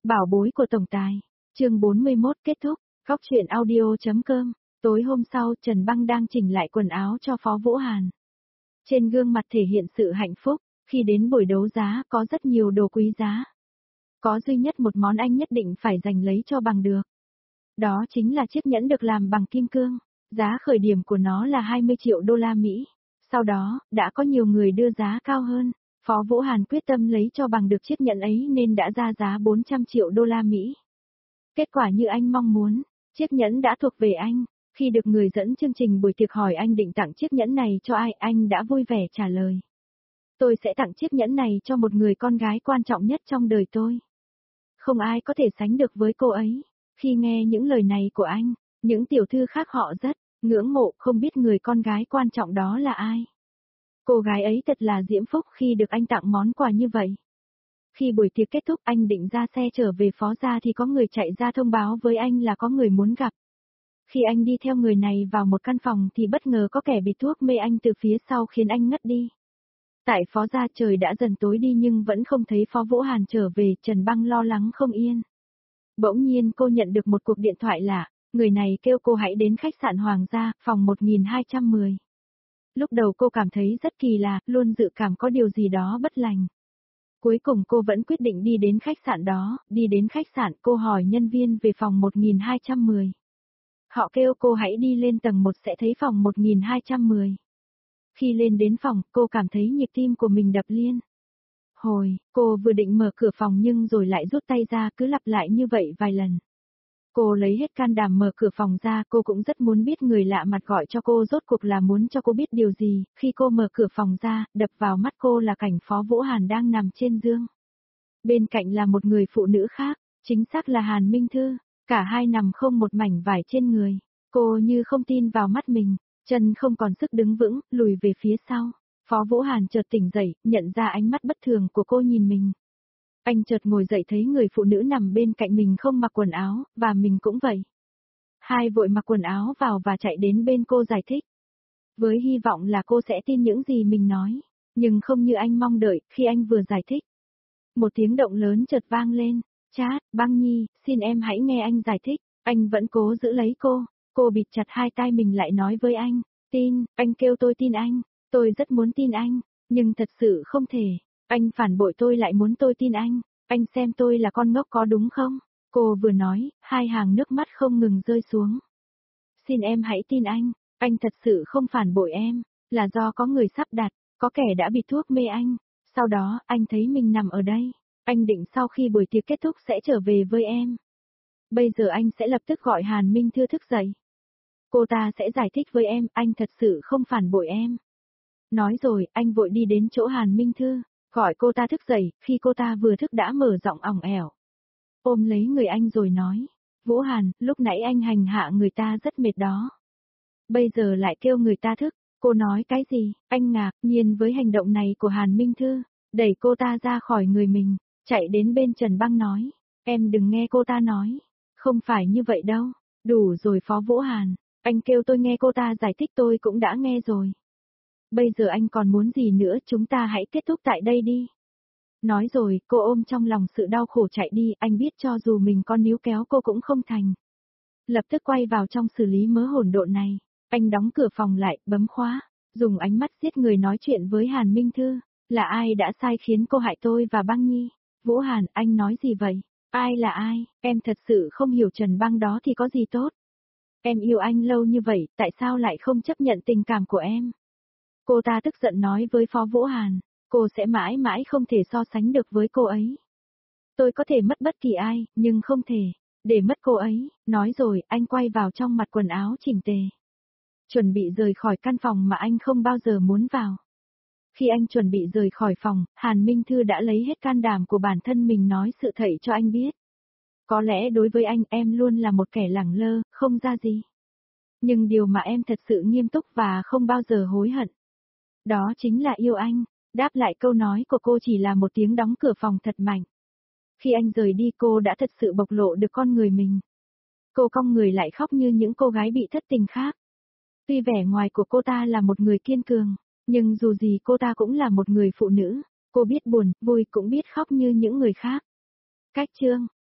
Bảo bối của tổng tài. Chương 41 kết thúc. Góc truyện audio.com. Tối hôm sau, Trần Băng đang chỉnh lại quần áo cho Phó Vũ Hàn. Trên gương mặt thể hiện sự hạnh phúc, khi đến buổi đấu giá có rất nhiều đồ quý giá. Có duy nhất một món anh nhất định phải giành lấy cho bằng được. Đó chính là chiếc nhẫn được làm bằng kim cương. Giá khởi điểm của nó là 20 triệu đô la Mỹ. Sau đó, đã có nhiều người đưa giá cao hơn. Phó Vũ Hàn quyết tâm lấy cho bằng được chiếc nhẫn ấy nên đã ra giá 400 triệu đô la Mỹ. Kết quả như anh mong muốn, chiếc nhẫn đã thuộc về anh. Khi được người dẫn chương trình buổi tiệc hỏi anh định tặng chiếc nhẫn này cho ai, anh đã vui vẻ trả lời. Tôi sẽ tặng chiếc nhẫn này cho một người con gái quan trọng nhất trong đời tôi. Không ai có thể sánh được với cô ấy. Khi nghe những lời này của anh, những tiểu thư khác họ rất ngưỡng mộ, không biết người con gái quan trọng đó là ai. Cô gái ấy thật là diễm phúc khi được anh tặng món quà như vậy. Khi buổi tiệc kết thúc anh định ra xe trở về Phó gia thì có người chạy ra thông báo với anh là có người muốn gặp. Khi anh đi theo người này vào một căn phòng thì bất ngờ có kẻ bịt thuốc mê anh từ phía sau khiến anh ngất đi. Tại Phó gia trời đã dần tối đi nhưng vẫn không thấy Phó Vũ Hàn trở về, Trần Băng lo lắng không yên. Bỗng nhiên cô nhận được một cuộc điện thoại lạ, người này kêu cô hãy đến khách sạn Hoàng gia, phòng 1210. Lúc đầu cô cảm thấy rất kỳ lạ, luôn dự cảm có điều gì đó bất lành. Cuối cùng cô vẫn quyết định đi đến khách sạn đó, đi đến khách sạn cô hỏi nhân viên về phòng 1210. Họ kêu cô hãy đi lên tầng 1 sẽ thấy phòng 1210. Khi lên đến phòng, cô cảm thấy nhịp tim của mình đập liên hồi, cô vừa định mở cửa phòng nhưng rồi lại rút tay ra, cứ lặp lại như vậy vài lần. Cô lấy hết can đảm mở cửa phòng ra, cô cũng rất muốn biết người lạ mặt gọi cho cô rốt cuộc là muốn cho cô biết điều gì. Khi cô mở cửa phòng ra, đập vào mắt cô là cảnh Phó Vũ Hàn đang nằm trên giường. Bên cạnh là một người phụ nữ khác, chính xác là Hàn Minh Thư, cả hai nằm không một mảnh vải trên người. Cô như không tin vào mắt mình, chân không còn sức đứng vững, lùi về phía sau. Phó Vũ Hàn chợt tỉnh dậy, nhận ra ánh mắt bất thường của cô nhìn mình. Anh chợt ngồi dậy thấy người phụ nữ nằm bên cạnh mình không mặc quần áo, và mình cũng vậy. Hai vội mặc quần áo vào và chạy đến bên cô giải thích. Với hy vọng là cô sẽ tin những gì mình nói, nhưng không như anh mong đợi, khi anh vừa giải thích. Một tiếng động lớn chợt vang lên, "Chát, Băng Nhi, xin em hãy nghe anh giải thích." Anh vẫn cố giữ lấy cô bịt chặt hai tai mình lại nói với anh, "Tin, anh kêu tôi tin anh, tôi rất muốn tin anh, nhưng thật sự không thể. Anh phản bội tôi lại muốn tôi tin anh xem tôi là con ngốc có đúng không?" Cô vừa nói, hai hàng nước mắt không ngừng rơi xuống. "Xin em hãy tin anh thật sự không phản bội em, là do có người sắp đặt, có kẻ đã bịt thuốc mê anh. Sau đó, anh thấy mình nằm ở đây, anh định sau khi buổi tiệc kết thúc sẽ trở về với em. Bây giờ anh sẽ lập tức gọi Hàn Minh Thư thức dậy. Cô ta sẽ giải thích với em, anh thật sự không phản bội em." Nói rồi, anh vội đi đến chỗ Hàn Minh Thư, gọi cô ta thức dậy, khi cô ta vừa thức đã mở giọng ỏng ẻo. Ôm lấy người anh rồi nói, "Vũ Hàn, lúc nãy anh hành hạ người ta rất mệt đó. Bây giờ lại kêu người ta thức." Cô nói cái gì? Anh ngạc nhiên với hành động này của Hàn Minh Thư, đẩy cô ta ra khỏi người mình, chạy đến bên Trần Băng nói, "Em đừng nghe cô ta nói, không phải như vậy đâu, đủ rồi Phó Vũ Hàn, anh kêu tôi nghe cô ta giải thích tôi cũng đã nghe rồi. Bây giờ anh còn muốn gì nữa, chúng ta hãy kết thúc tại đây đi." Nói rồi, cô ôm trong lòng sự đau khổ chạy đi, anh biết cho dù mình có níu kéo cô cũng không thành. Lập tức quay vào trong xử lý mớ hỗn độn này, anh đóng cửa phòng lại, bấm khóa, dùng ánh mắt giết người nói chuyện với Hàn Minh Thư, "Là ai đã sai khiến cô hại tôi và Băng Nhi?" "Vũ Hàn, anh nói gì vậy? Ai là ai? Em thật sự không hiểu Trần Băng đó thì có gì tốt. Em yêu anh lâu như vậy, tại sao lại không chấp nhận tình cảm của em?" Cô ta tức giận nói với Phó Vũ Hàn, "Cô sẽ mãi mãi không thể so sánh được với cô ấy. Tôi có thể mất bất kỳ ai, nhưng không thể để mất cô ấy." Nói rồi, anh quay vào trong mặc quần áo chỉnh tề, chuẩn bị rời khỏi căn phòng mà anh không bao giờ muốn vào. Khi anh chuẩn bị rời khỏi phòng, Hàn Minh Thư đã lấy hết can đảm của bản thân mình nói sự thật cho anh biết. Có lẽ đối với anh em luôn là một kẻ lẳng lơ, không ra gì. Nhưng điều mà em thật sự nghiêm túc và không bao giờ hối hận, đó chính là yêu anh. Đáp lại câu nói của cô chỉ là một tiếng đóng cửa phòng thật mạnh. Khi anh rời đi cô đã thật sự bộc lộ được con người mình. Cô cong người lại khóc như những cô gái bị thất tình khác. Tuy vẻ ngoài của cô ta là một người kiên cường, nhưng dù gì cô ta cũng là một người phụ nữ. Cô biết buồn, vui cũng biết khóc như những người khác. Cách chương